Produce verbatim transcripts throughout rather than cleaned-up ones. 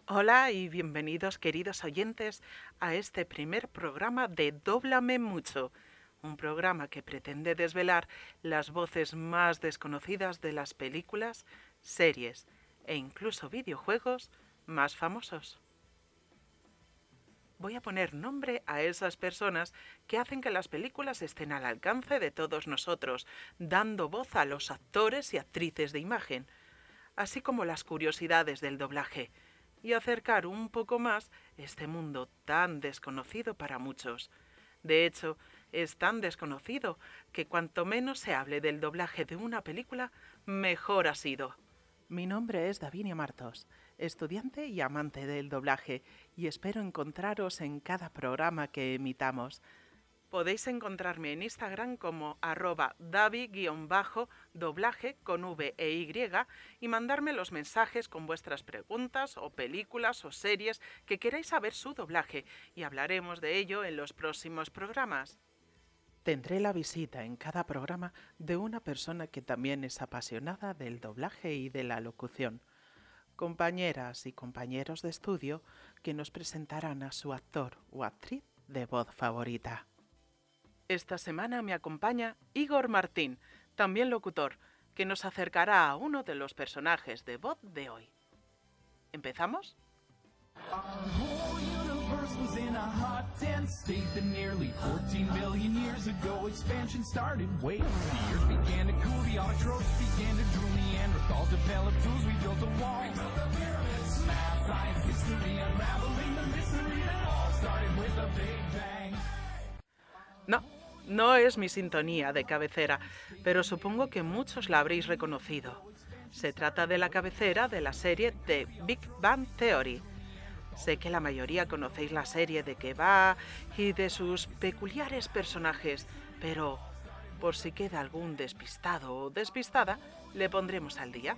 Hola y bienvenidos, queridos oyentes, a este primer programa de Dóblame Mucho, un programa que pretende desvelar las voces más desconocidas de las películas, series e incluso videojuegos más famosos. Voy a poner nombre a esas personas que hacen que las películas estén al alcance de todos nosotros, dando voz a los actores y actrices de imagen, así como las curiosidades del doblaje, y acercar un poco más este mundo tan desconocido para muchos. De hecho, es tan desconocido que cuanto menos se hable del doblaje de una película, mejor ha sido. Mi nombre es Davinia Martos, estudiante y amante del doblaje, y espero encontraros en cada programa que emitamos. Podéis encontrarme en Instagram como arroba davi-doblaje con V e Y y mandarme los mensajes con vuestras preguntas o películas o series que queráis saber su doblaje y hablaremos de ello en los próximos programas. Tendré la visita en cada programa de una persona que también es apasionada del doblaje y de la locución. Compañeras y compañeros de estudio que nos presentarán a su actor o actriz de voz favorita. Esta semana me acompaña Igor Martín, también locutor, que nos acercará a uno de los personajes de voz de hoy. ¿Empezamos? No, no es mi sintonía de cabecera, pero supongo que muchos la habréis reconocido. Se trata de la cabecera de la serie The Big Bang Theory. Sé que la mayoría conocéis la serie de qué va y de sus peculiares personajes, pero por si queda algún despistado o despistada, le pondremos al día.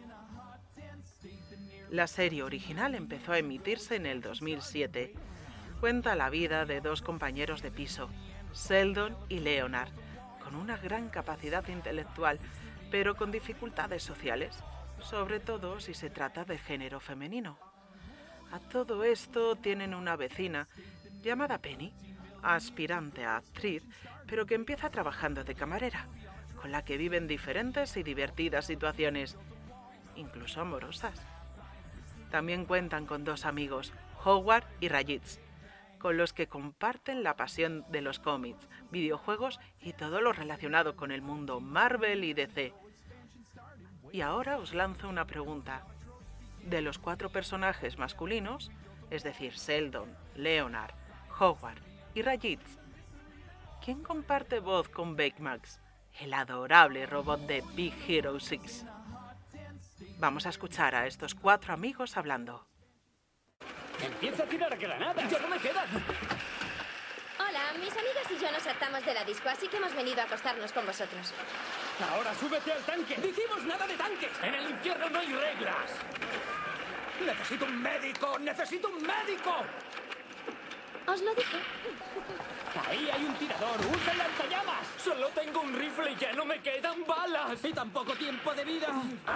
La serie original empezó a emitirse en el dos mil siete. Cuenta la vida de dos compañeros de piso, Sheldon y Leonard, con una gran capacidad intelectual, pero con dificultades sociales, sobre todo si se trata de género femenino. A todo esto tienen una vecina llamada Penny, aspirante a actriz, pero que empieza trabajando de camarera, con la que viven diferentes y divertidas situaciones, incluso amorosas. También cuentan con dos amigos, Howard y Rajitz, con los que comparten la pasión de los cómics, videojuegos y todo lo relacionado con el mundo Marvel y D C. Y ahora os lanzo una pregunta. De los cuatro personajes masculinos, es decir, Sheldon, Leonard, Howard y Rajitz, ¿quién comparte voz con Baymax, el adorable robot de Big Hero seis? Vamos a escuchar a estos cuatro amigos hablando. ¡Empieza a tirar granadas! ¡Ya no me quedan! Hola, mis amigas y yo nos hartamos de la disco, así que hemos venido a acostarnos con vosotros. ¡Ahora súbete al tanque! ¡Dijimos nada de tanques! ¡En el infierno no hay reglas! ¡Necesito un médico! ¡Necesito un médico! Os lo dije. ¡Ahí hay un tirador! ¡Usa el lanzallamas! ¡Solo tengo un rifle y ya no me quedan balas! ¡Y tampoco tiempo de vida!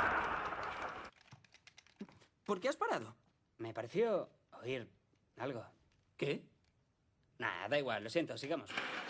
¿Por qué has parado? Me pareció oír algo. ¿Qué? Nah, da igual, lo siento, sigamos.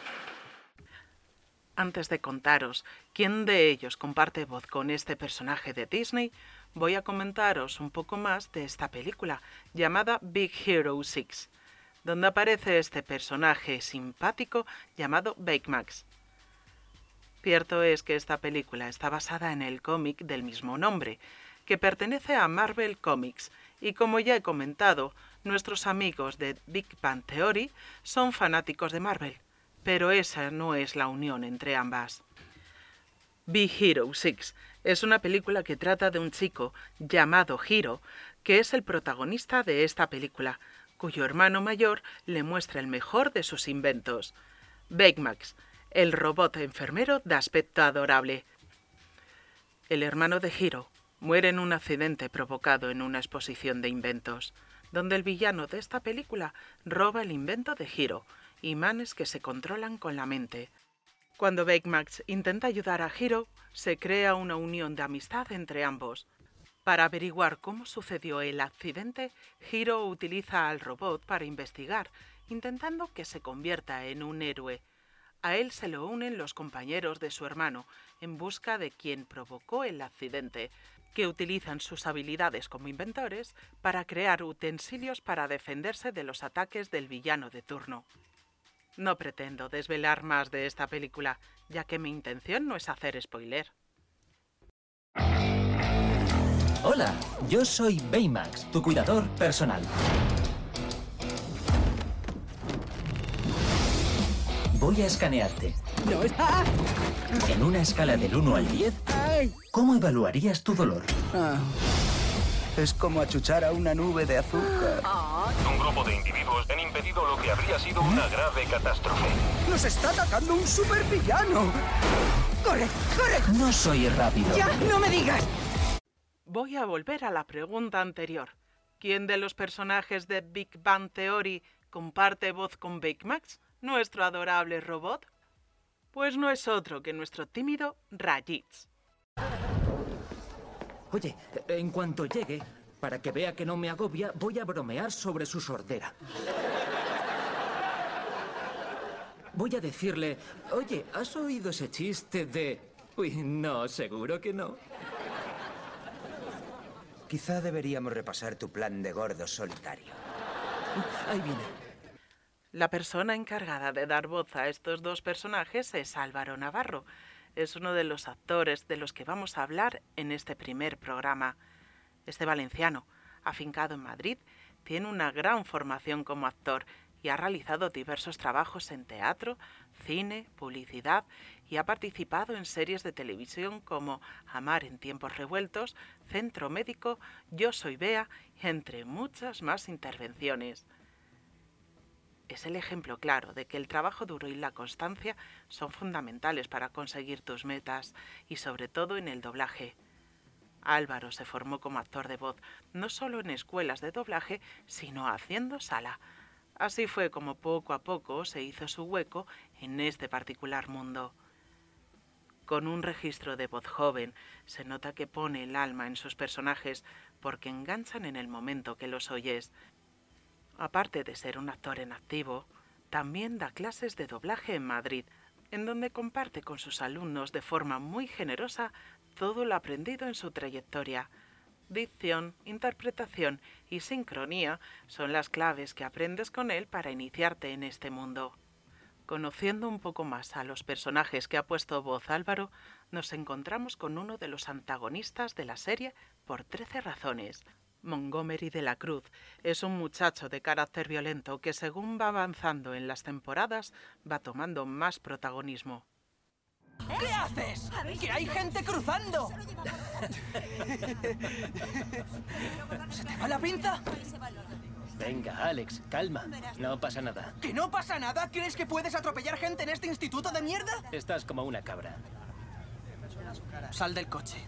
Antes de contaros quién de ellos comparte voz con este personaje de Disney, voy a comentaros un poco más de esta película llamada Big Hero seis, donde aparece este personaje simpático llamado Baymax. Cierto es que esta película está basada en el cómic del mismo nombre, que pertenece a Marvel Comics, y como ya he comentado, nuestros amigos de Big Bang Theory son fanáticos de Marvel, pero esa no es la unión entre ambas. Big Hero seis es una película que trata de un chico llamado Hiro, que es el protagonista de esta película, cuyo hermano mayor le muestra el mejor de sus inventos, Baymax, el robot enfermero de aspecto adorable. El hermano de Hiro muere en un accidente provocado en una exposición de inventos, donde el villano de esta película roba el invento de Hiro, imanes que se controlan con la mente. Cuando Baymax intenta ayudar a Hiro, se crea una unión de amistad entre ambos. Para averiguar cómo sucedió el accidente, Hiro utiliza al robot para investigar, intentando que se convierta en un héroe. A él se lo unen los compañeros de su hermano, en busca de quien provocó el accidente, que utilizan sus habilidades como inventores para crear utensilios para defenderse de los ataques del villano de turno. No pretendo desvelar más de esta película, ya que mi intención no es hacer spoiler. Hola, yo soy Baymax, tu cuidador personal. Voy a escanearte. No es... ¡Ah! En una escala del uno al diez, ¿cómo evaluarías tu dolor? Ah. Es como achuchar a una nube de azúcar. Un grupo de individuos han impedido lo que habría sido una grave catástrofe. ¡Nos está atacando un supervillano! ¡Corre, corre! No soy rápido. ¡Ya, no me digas! Voy a volver a la pregunta anterior. ¿Quién de los personajes de Big Bang Theory comparte voz con Baymax, nuestro adorable robot? Pues no es otro que nuestro tímido Raditz. Oye, en cuanto llegue, para que vea que no me agobia, voy a bromear sobre su sordera. Voy a decirle, oye, ¿has oído ese chiste de...? Uy, no, seguro que no. Quizá deberíamos repasar tu plan de gordo solitario. Ahí viene. La persona encargada de dar voz a estos dos personajes es Álvaro Navarro. Es uno de los actores de los que vamos a hablar en este primer programa. Este valenciano, afincado en Madrid, tiene una gran formación como actor y ha realizado diversos trabajos en teatro, cine, publicidad y ha participado en series de televisión como Amar en tiempos revueltos, Centro Médico, Yo soy Bea, entre muchas más intervenciones. Es el ejemplo claro de que el trabajo duro y la constancia son fundamentales para conseguir tus metas y sobre todo en el doblaje. Álvaro se formó como actor de voz no solo en escuelas de doblaje, sino haciendo sala. Así fue como poco a poco se hizo su hueco en este particular mundo. Con un registro de voz joven, se nota que pone el alma en sus personajes porque enganchan en el momento que los oyes. Aparte de ser un actor en activo, también da clases de doblaje en Madrid, en donde comparte con sus alumnos de forma muy generosa todo lo aprendido en su trayectoria. Dicción, interpretación y sincronía son las claves que aprendes con él para iniciarte en este mundo. Conociendo un poco más a los personajes que ha puesto voz Álvaro, nos encontramos con uno de los antagonistas de la serie por trece razones. Montgomery de la Cruz es un muchacho de carácter violento que según va avanzando en las temporadas va tomando más protagonismo. ¿Qué haces? ¡Que hay gente cruzando! ¿Se te va la pinza? Venga, Alex, calma. No pasa nada. ¿Que no pasa nada? ¿Crees que puedes atropellar gente en este instituto de mierda? Estás como una cabra. Sal del coche.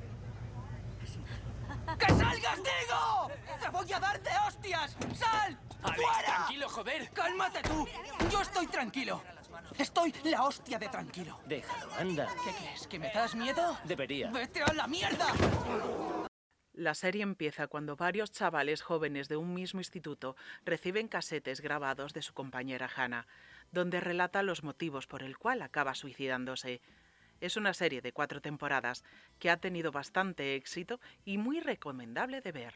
¡Que salgas, digo! ¡Te voy a dar de hostias! ¡Sal! Alex, ¡Fuera! tranquilo, joder. ¡Cálmate tú! Yo estoy tranquilo. Estoy la hostia de tranquilo. Déjalo, anda. ¿Qué crees? ¿Que me das miedo? Debería. ¡Vete a la mierda! La serie empieza cuando varios chavales jóvenes de un mismo instituto reciben casetes grabados de su compañera Hannah, donde relata los motivos por el cual acaba suicidándose. Es una serie de cuatro temporadas que ha tenido bastante éxito y muy recomendable de ver.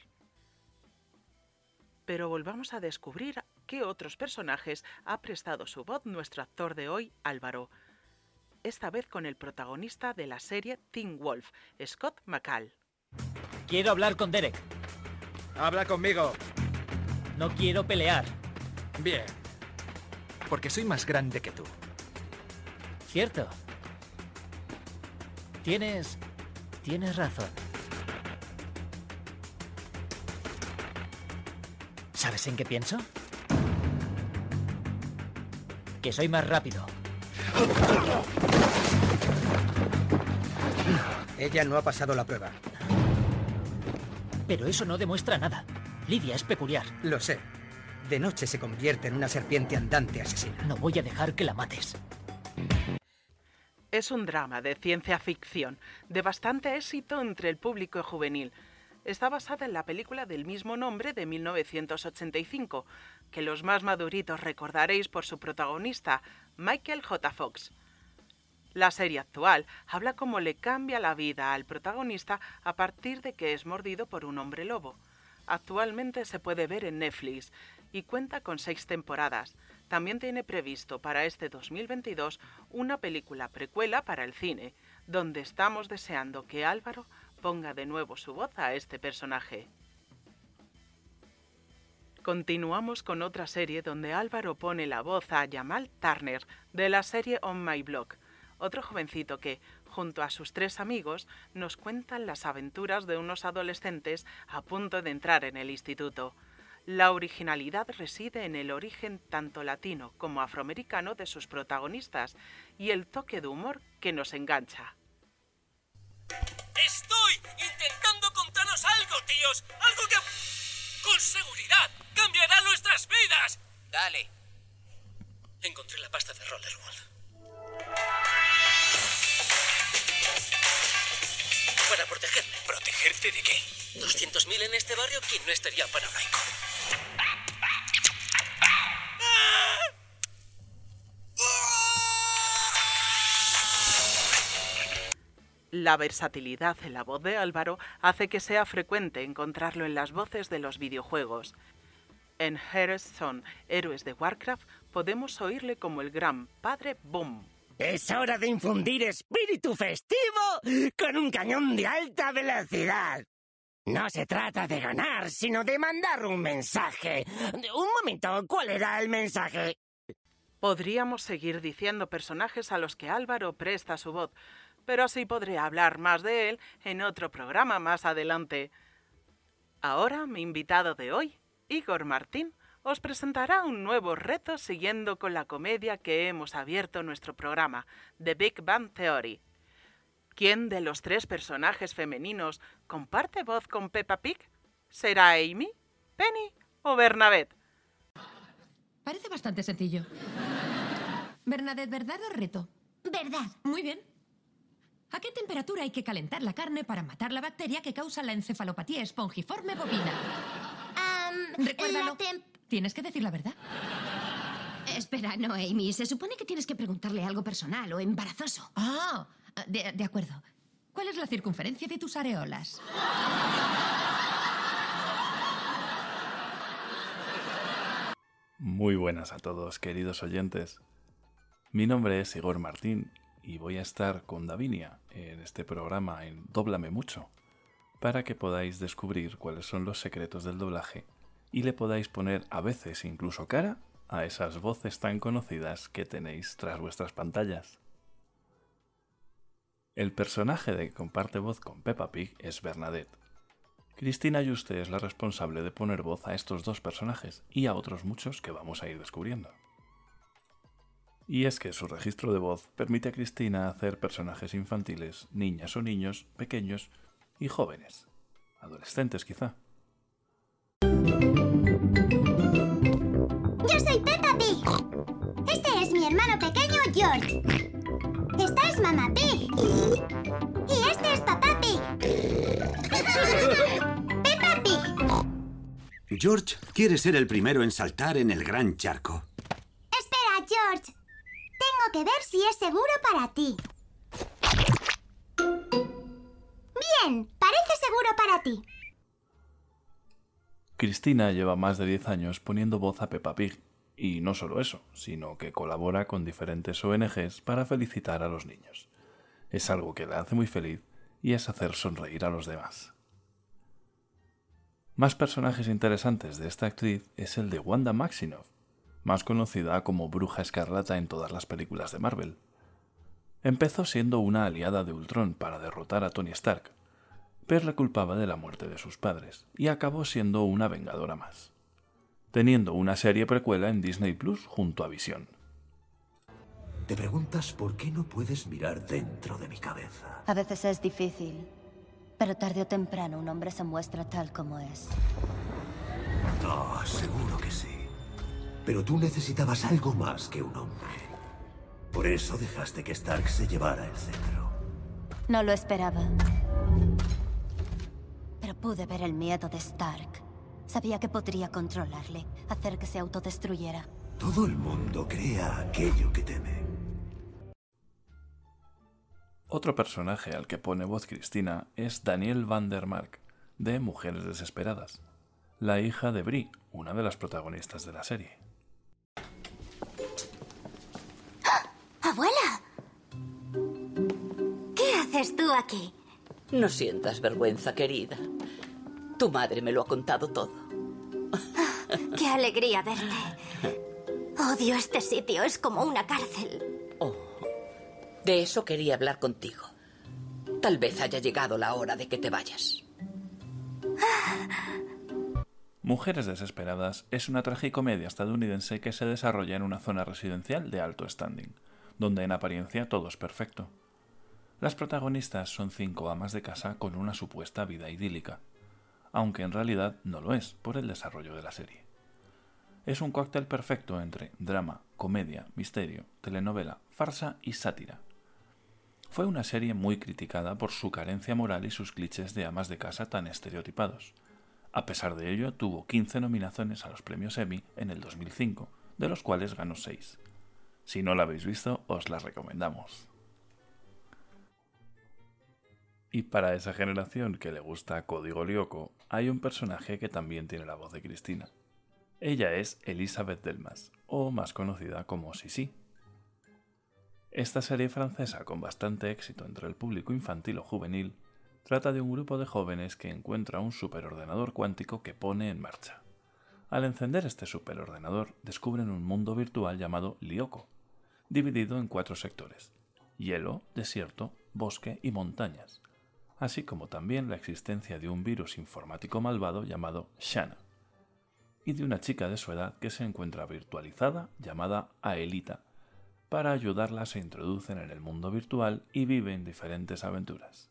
Pero volvamos a descubrir qué otros personajes ha prestado su voz nuestro actor de hoy, Álvaro. Esta vez con el protagonista de la serie Teen Wolf, Scott McCall. Quiero hablar con Derek. Habla conmigo. No quiero pelear. Bien. Porque soy más grande que tú. Cierto. Tienes... tienes razón. ¿Sabes en qué pienso? Que soy más rápido. Ella no ha pasado la prueba. Pero eso no demuestra nada. Lidia es peculiar. Lo sé. De noche se convierte en una serpiente andante asesina. No voy a dejar que la mates. Es un drama de ciencia ficción, de bastante éxito entre el público juvenil. Está basada en la película del mismo nombre de mil novecientos ochenta y cinco, que los más maduritos recordaréis por su protagonista, Michael J. Fox. La serie actual habla cómo le cambia la vida al protagonista a partir de que es mordido por un hombre lobo. Actualmente se puede ver en Netflix y cuenta con seis temporadas. También tiene previsto para este dos mil veintidós una película precuela para el cine, donde estamos deseando que Álvaro ponga de nuevo su voz a este personaje. Continuamos con otra serie donde Álvaro pone la voz a Jamal Turner, de la serie On My Block, otro jovencito que, junto a sus tres amigos, nos cuentan las aventuras de unos adolescentes a punto de entrar en el instituto. La originalidad reside en el origen tanto latino como afroamericano de sus protagonistas y el toque de humor que nos engancha. Estoy intentando contaros algo, tíos. Algo que, con seguridad, cambiará nuestras vidas. Dale. Encontré la pasta de Rollerworld. Para protegerme. ¿Protegerte de qué? doscientos mil en este barrio, ¿quién no estaría paranoico? La versatilidad en la voz de Álvaro hace que sea frecuente encontrarlo en las voces de los videojuegos. En Hearthstone, Héroes de Warcraft, podemos oírle como el gran Padre Boom. Es hora de infundir espíritu festivo con un cañón de alta velocidad. No se trata de ganar, sino de mandar un mensaje. Un momento, ¿cuál era el mensaje? Podríamos seguir diciendo personajes a los que Álvaro presta su voz, pero así podré hablar más de él en otro programa más adelante. Ahora, mi invitado de hoy, Igor Martín, os presentará un nuevo reto siguiendo con la comedia que hemos abierto nuestro programa, The Big Bang Theory. ¿Quién de los tres personajes femeninos comparte voz con Peppa Pig? ¿Será Amy, Penny o Bernadette? Parece bastante sencillo. Bernadette, ¿verdad o reto? Verdad. Muy bien. ¿A qué temperatura hay que calentar la carne para matar la bacteria que causa la encefalopatía espongiforme bovina? Um, Recuérdalo. Tienes que decir la verdad. Espera, no, Amy. Se supone que tienes que preguntarle algo personal o embarazoso. Ah, de, de acuerdo. ¿Cuál es la circunferencia de tus areolas? Muy buenas a todos, queridos oyentes. Mi nombre es Igor Martín y voy a estar con Davinia en este programa en Dóblame Mucho, para que podáis descubrir cuáles son los secretos del doblaje y le podáis poner a veces incluso cara a esas voces tan conocidas que tenéis tras vuestras pantallas. El personaje de que comparte voz con Peppa Pig es Bernadette. Cristina Yuste es la responsable de poner voz a estos dos personajes y a otros muchos que vamos a ir descubriendo. Y es que su registro de voz permite a Cristina hacer personajes infantiles, niñas o niños, pequeños y jóvenes, adolescentes quizá. Yo soy Peppa Pig. Este es mi hermano pequeño George. Esta es Mamá Pig. Y este es Papá Pig. Peppa Pig. George quiere ser el primero en saltar en el gran charco. Espera, George. Tengo que ver si es seguro para ti. Bien, parece seguro para ti. Cristina lleva más de diez años poniendo voz a Peppa Pig, y no solo eso, sino que colabora con diferentes O N Ges para felicitar a los niños. Es algo que la hace muy feliz y es hacer sonreír a los demás. Más personajes interesantes de esta actriz es el de Wanda Maximoff, más conocida como Bruja Escarlata en todas las películas de Marvel. Empezó siendo una aliada de Ultron para derrotar a Tony Stark, pero la culpaba de la muerte de sus padres, y acabó siendo una vengadora más, teniendo una serie precuela en Disney Plus junto a Visión. Te preguntas por qué no puedes mirar dentro de mi cabeza. A veces es difícil, pero tarde o temprano un hombre se muestra tal como es. No, seguro que sí. Pero tú necesitabas algo más que un hombre. Por eso dejaste que Stark se llevara el cetro. No lo esperaba. Pero Pude ver el miedo de Stark. Sabía que podría controlarle, hacer que se autodestruyera. Todo el mundo crea aquello que teme. Otro personaje al que pone voz Cristina es Danielle Van der Mark, de Mujeres Desesperadas, la hija de Brie, una de las protagonistas de la serie. ¡Abuela! ¿Qué haces tú aquí? No sientas vergüenza, querida. Tu madre me lo ha contado todo. ¡Qué alegría verte! Odio este sitio, es como una cárcel. Oh, de eso quería hablar contigo. Tal vez haya llegado la hora de que te vayas. Mujeres Desesperadas es una tragicomedia estadounidense que se desarrolla en una zona residencial de alto standing, donde en apariencia todo es perfecto. Las protagonistas son cinco amas de casa con una supuesta vida idílica, aunque en realidad no lo es por el desarrollo de la serie. Es un cóctel perfecto entre drama, comedia, misterio, telenovela, farsa y sátira. Fue una serie muy criticada por su carencia moral y sus clichés de amas de casa tan estereotipados. A pesar de ello, tuvo quince nominaciones a los premios Emmy en el dos mil cinco, de los cuales ganó seis. Si no la habéis visto, os la recomendamos. Y para esa generación que le gusta Código Lyoko, hay un personaje que también tiene la voz de Cristina. Ella es Elizabeth Delmas, o más conocida como Sisi. Esta serie francesa con bastante éxito entre el público infantil o juvenil trata de un grupo de jóvenes que encuentra un superordenador cuántico que pone en marcha. Al encender este superordenador descubren un mundo virtual llamado Lyoko, dividido en cuatro sectores: hielo, desierto, bosque y montañas, así como también la existencia de un virus informático malvado llamado Shanna, y de una chica de su edad que se encuentra virtualizada llamada Aelita. Para ayudarla se introducen en el mundo virtual y viven diferentes aventuras.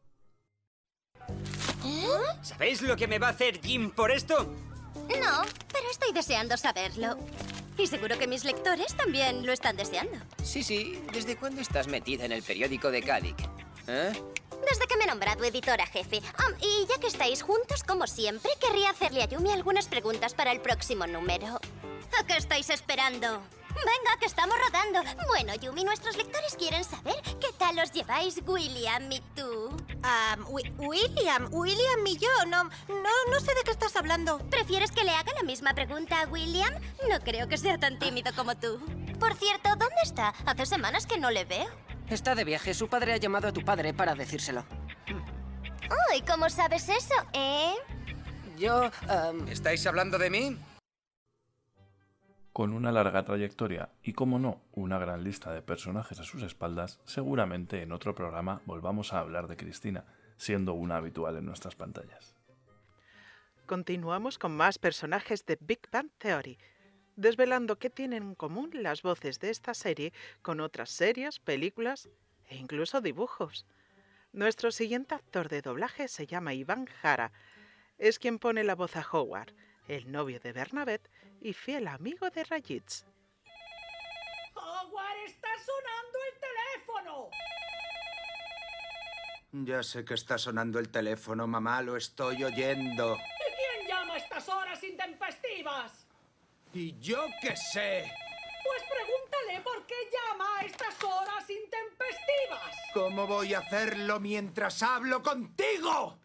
¿Sabéis lo que me va a hacer Jim por esto? No, pero estoy deseando saberlo. Y seguro que mis lectores también lo están deseando. Sí, sí. ¿Desde cuándo estás metida en el periódico de Cádiz? ¿Eh? Desde que me he nombrado editora jefe. Um, y ya que estáis juntos, como siempre, querría hacerle a Yumi algunas preguntas para el próximo número. ¿A qué estáis esperando? Venga, que estamos rodando. Bueno, Yumi, nuestros lectores quieren saber qué tal os lleváis William y tú. Um, Wi- William, William y yo, no, no, no sé de qué estás hablando. ¿Prefieres que le haga la misma pregunta a William? No creo que sea tan tímido como tú. Por cierto, ¿dónde está? Hace semanas que no le veo. Está de viaje. Su padre ha llamado a tu padre para decírselo. Oh, ¿y cómo sabes eso, eh? Yo... Um... ¿Estáis hablando de mí? Con una larga trayectoria y, como no, una gran lista de personajes a sus espaldas, seguramente en otro programa volvamos a hablar de Cristina, siendo una habitual en nuestras pantallas. Continuamos con más personajes de Big Bang Theory, desvelando qué tienen en común las voces de esta serie con otras series, películas e incluso dibujos. Nuestro siguiente actor de doblaje se llama Iván Jara. Es quien pone la voz a Howard, el novio de Bernadette y fiel amigo de Raditz. ¡Howard, está sonando el teléfono! Ya sé que está sonando el teléfono, mamá, lo estoy oyendo. ¿Y quién llama a estas horas intempestivas? ¿Y yo qué sé? Pues pregúntale por qué llama a estas horas intempestivas. ¿Cómo voy a hacerlo mientras hablo contigo?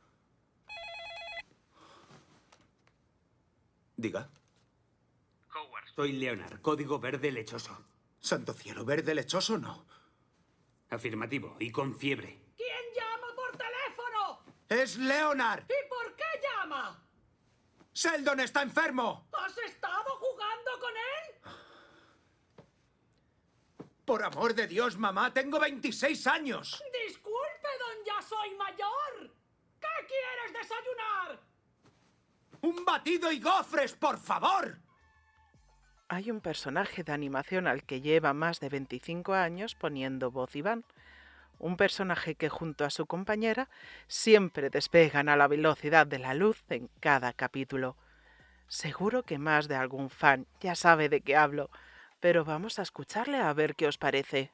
Diga. Howard, soy Leonard, código verde lechoso. Santo cielo, verde lechoso no. Afirmativo, y con fiebre. ¿Quién llama por teléfono? ¡Es Leonard! ¿Y por qué llama? ¡Sheldon está enfermo! ¿Has estado jugando con él? Por amor de Dios, mamá, tengo veintiséis años. Disculpe, don ya soy mayor. ¿Qué quieres desayunar? ¡Un batido y gofres, por favor! Hay un personaje de animación al que lleva más de veinticinco años poniendo voz Iván. Un personaje que junto a su compañera siempre despegan a la velocidad de la luz en cada capítulo. Seguro que más de algún fan ya sabe de qué hablo, pero vamos a escucharle a ver qué os parece.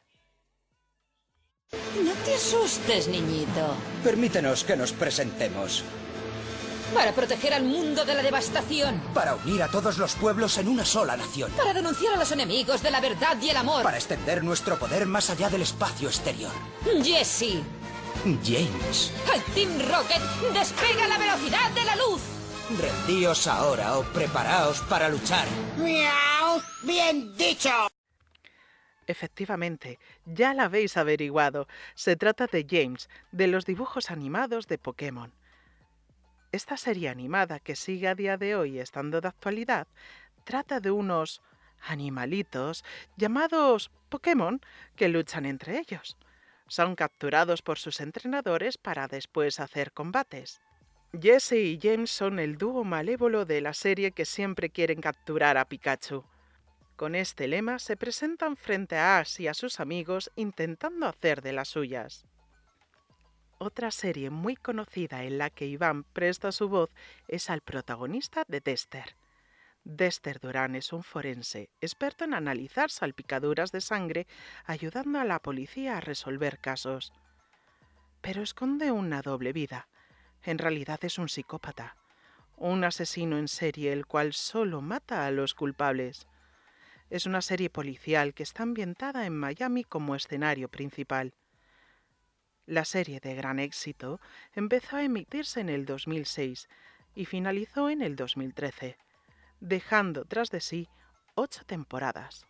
No te asustes, niñito. Permítenos que nos presentemos. Para proteger al mundo de la devastación. Para unir a todos los pueblos en una sola nación. Para denunciar a los enemigos de la verdad y el amor. Para extender nuestro poder más allá del espacio exterior. Jesse. James. Al Team Rocket despega a la velocidad de la luz. Rendíos ahora o preparaos para luchar. ¡Miau! ¡Bien dicho! Efectivamente, ya la habéis averiguado. Se trata de James, de los dibujos animados de Pokémon. Esta serie animada, que sigue a día de hoy estando de actualidad, trata de unos animalitos llamados Pokémon que luchan entre ellos. Son capturados por sus entrenadores para después hacer combates. Jesse y James son el dúo malévolo de la serie que siempre quieren capturar a Pikachu. Con este lema se presentan frente a Ash y a sus amigos intentando hacer de las suyas. Otra serie muy conocida en la que Iván presta su voz es al protagonista de Dexter. Dexter Durán es un forense, experto en analizar salpicaduras de sangre, ayudando a la policía a resolver casos. Pero esconde una doble vida. En realidad es un psicópata, un asesino en serie el cual solo mata a los culpables. Es una serie policial que está ambientada en Miami como escenario principal. La serie, de gran éxito, empezó a emitirse en el dos mil seis y finalizó en el dos mil trece, dejando tras de sí ocho temporadas.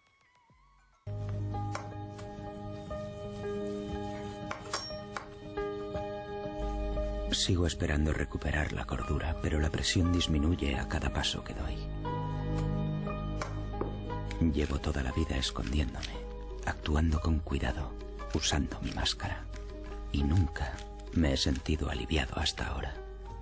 Sigo esperando recuperar la cordura, pero la presión disminuye a cada paso que doy. Llevo toda la vida escondiéndome, actuando con cuidado, usando mi máscara. Y nunca me he sentido aliviado hasta ahora.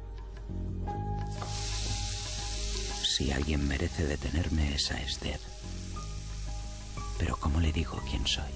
Si alguien merece detenerme, esa es Deb. Pero ¿cómo le digo quién soy?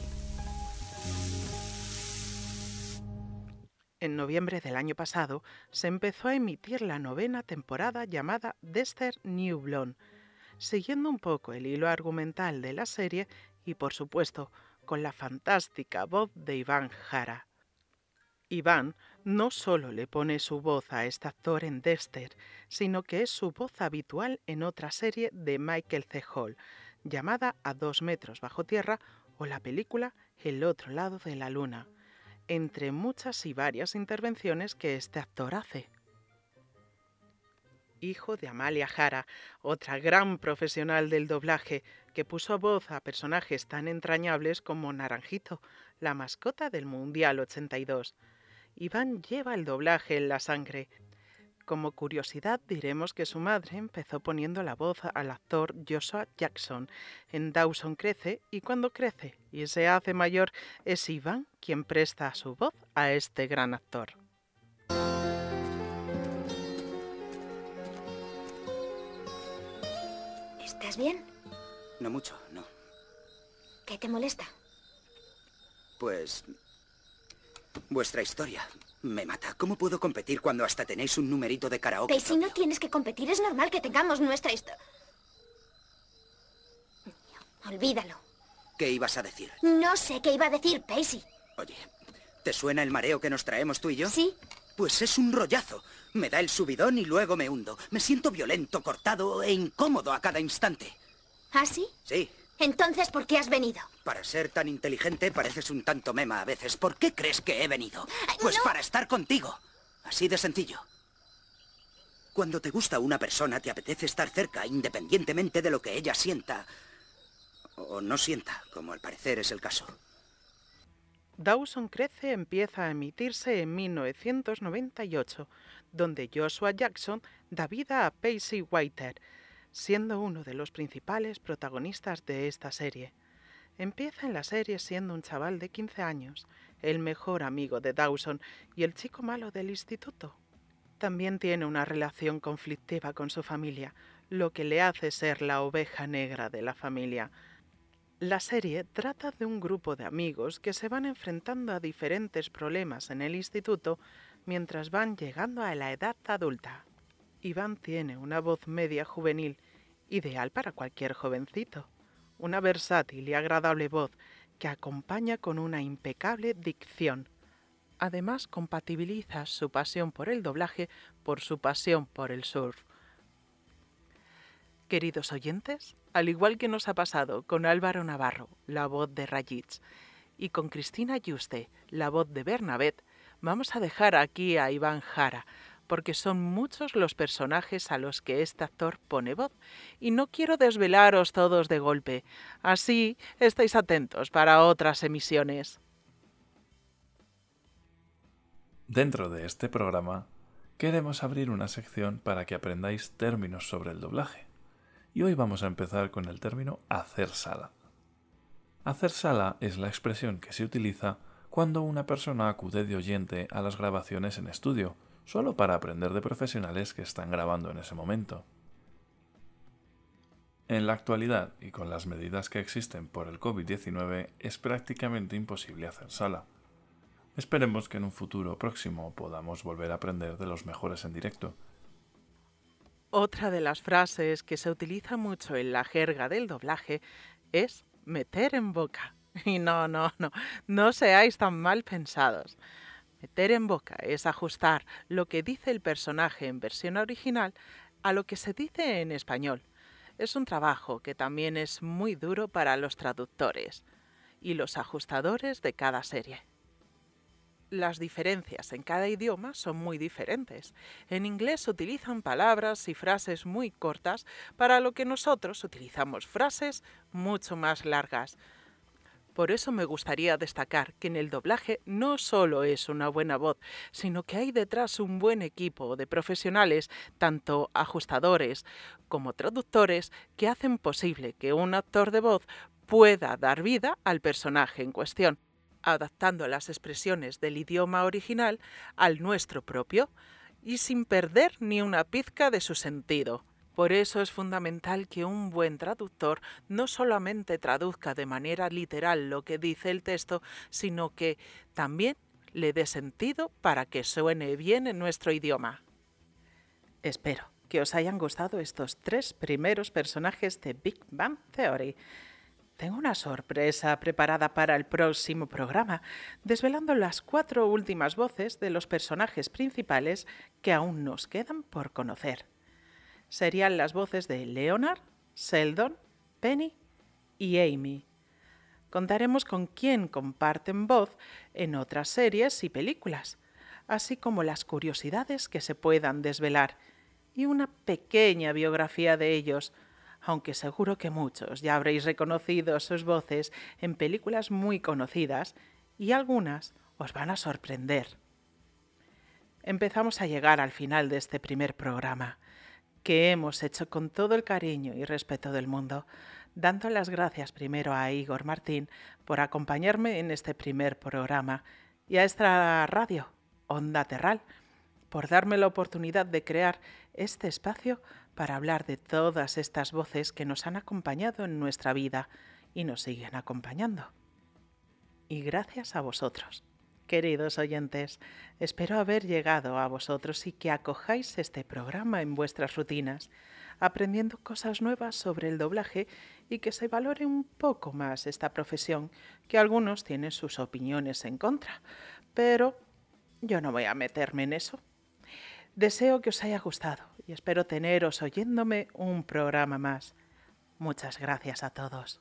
En noviembre del año pasado se empezó a emitir la novena temporada llamada Dexter New Blonde, siguiendo un poco el hilo argumental de la serie y, por supuesto, con la fantástica voz de Iván Jara. Iván no solo le pone su voz a este actor en Dexter, sino que es su voz habitual en otra serie de Michael C. Hall, llamada A dos metros bajo tierra, o la película El otro lado de la luna, entre muchas y varias intervenciones que este actor hace. Hijo de Amalia Jara, otra gran profesional del doblaje, que puso voz a personajes tan entrañables como Naranjito, la mascota del Mundial ochenta y dos. Iván lleva el doblaje en la sangre. Como curiosidad diremos que su madre empezó poniendo la voz al actor Joshua Jackson en Dawson Crece, y cuando crece y se hace mayor es Iván quien presta su voz a este gran actor. ¿Estás bien? No mucho, no. ¿Qué te molesta? Pues... vuestra historia me mata. ¿Cómo puedo competir cuando hasta tenéis un numerito de karaoke? Pacey, no tienes que competir. Es normal que tengamos nuestra historia. Olvídalo. ¿Qué ibas a decir? No sé qué iba a decir, Pacey. Oye, ¿te suena el mareo que nos traemos tú y yo? Sí. Pues es un rollazo. Me da el subidón y luego me hundo. Me siento violento, cortado e incómodo a cada instante. ¿Ah, sí? Sí. Entonces, ¿por qué has venido? Para ser tan inteligente pareces un tanto mema a veces. ¿Por qué crees que he venido? Pues no. Para estar contigo. Así de sencillo. Cuando te gusta una persona, te apetece estar cerca, independientemente de lo que ella sienta. O no sienta, como al parecer es el caso. Dawson Crece empieza a emitirse en mil novecientos noventa y ocho, donde Joshua Jackson da vida a Pacey Whitaker, siendo uno de los principales protagonistas de esta serie. Empieza en la serie siendo un chaval de quince años, el mejor amigo de Dawson y el chico malo del instituto. También tiene una relación conflictiva con su familia, lo que le hace ser la oveja negra de la familia. La serie trata de un grupo de amigos que se van enfrentando a diferentes problemas en el instituto mientras van llegando a la edad adulta. Iván tiene una voz media juvenil, ideal para cualquier jovencito. Una versátil y agradable voz que acompaña con una impecable dicción. Además, compatibiliza su pasión por el doblaje por su pasión por el surf. Queridos oyentes, al igual que nos ha pasado con Álvaro Navarro, la voz de Raditz, y con Cristina Yuste, la voz de Bernabet, vamos a dejar aquí a Iván Jara, porque son muchos los personajes a los que este actor pone voz, y no quiero desvelaros todos de golpe, así estáis atentos para otras emisiones. Dentro de este programa, queremos abrir una sección para que aprendáis términos sobre el doblaje. Y hoy vamos a empezar con el término hacer sala. Hacer sala es la expresión que se utiliza cuando una persona acude de oyente a las grabaciones en estudio, solo para aprender de profesionales que están grabando en ese momento. En la actualidad, y con las medidas que existen por el COVID diecinueve, es prácticamente imposible hacer sala. Esperemos que en un futuro próximo podamos volver a aprender de los mejores en directo. Otra de las frases que se utiliza mucho en la jerga del doblaje es meter en boca. Y no, no, no, no seáis tan mal pensados. Meter en boca es ajustar lo que dice el personaje en versión original a lo que se dice en español. Es un trabajo que también es muy duro para los traductores y los ajustadores de cada serie. Las diferencias en cada idioma son muy diferentes. En inglés se utilizan palabras y frases muy cortas, para lo que nosotros utilizamos frases mucho más largas. Por eso me gustaría destacar que en el doblaje no solo es una buena voz, sino que hay detrás un buen equipo de profesionales, tanto ajustadores como traductores, que hacen posible que un actor de voz pueda dar vida al personaje en cuestión, adaptando las expresiones del idioma original al nuestro propio y sin perder ni una pizca de su sentido. Por eso es fundamental que un buen traductor no solamente traduzca de manera literal lo que dice el texto, sino que también le dé sentido para que suene bien en nuestro idioma. Espero que os hayan gustado estos tres primeros personajes de Big Bang Theory. Tengo una sorpresa preparada para el próximo programa, desvelando las cuatro últimas voces de los personajes principales que aún nos quedan por conocer. Serían las voces de Leonard, Sheldon, Penny y Amy. Contaremos con quién comparten voz en otras series y películas, así como las curiosidades que se puedan desvelar y una pequeña biografía de ellos, aunque seguro que muchos ya habréis reconocido sus voces en películas muy conocidas y algunas os van a sorprender. Empezamos a llegar al final de este primer programa, que hemos hecho con todo el cariño y respeto del mundo, dando las gracias primero a Igor Martín por acompañarme en este primer programa y a esta radio, Onda Terral, por darme la oportunidad de crear este espacio para hablar de todas estas voces que nos han acompañado en nuestra vida y nos siguen acompañando. Y gracias a vosotros, queridos oyentes, espero haber llegado a vosotros y que acojáis este programa en vuestras rutinas, aprendiendo cosas nuevas sobre el doblaje y que se valore un poco más esta profesión, que algunos tienen sus opiniones en contra, pero yo no voy a meterme en eso. Deseo que os haya gustado y espero teneros oyéndome un programa más. Muchas gracias a todos.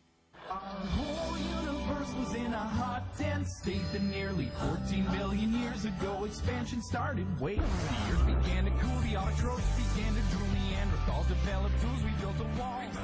Was in a hot, dense state that nearly fourteen billion years ago expansion started. Wait, the earth began to cool, the autotrophs began to drool, Neanderthals developed tools, we built a wall.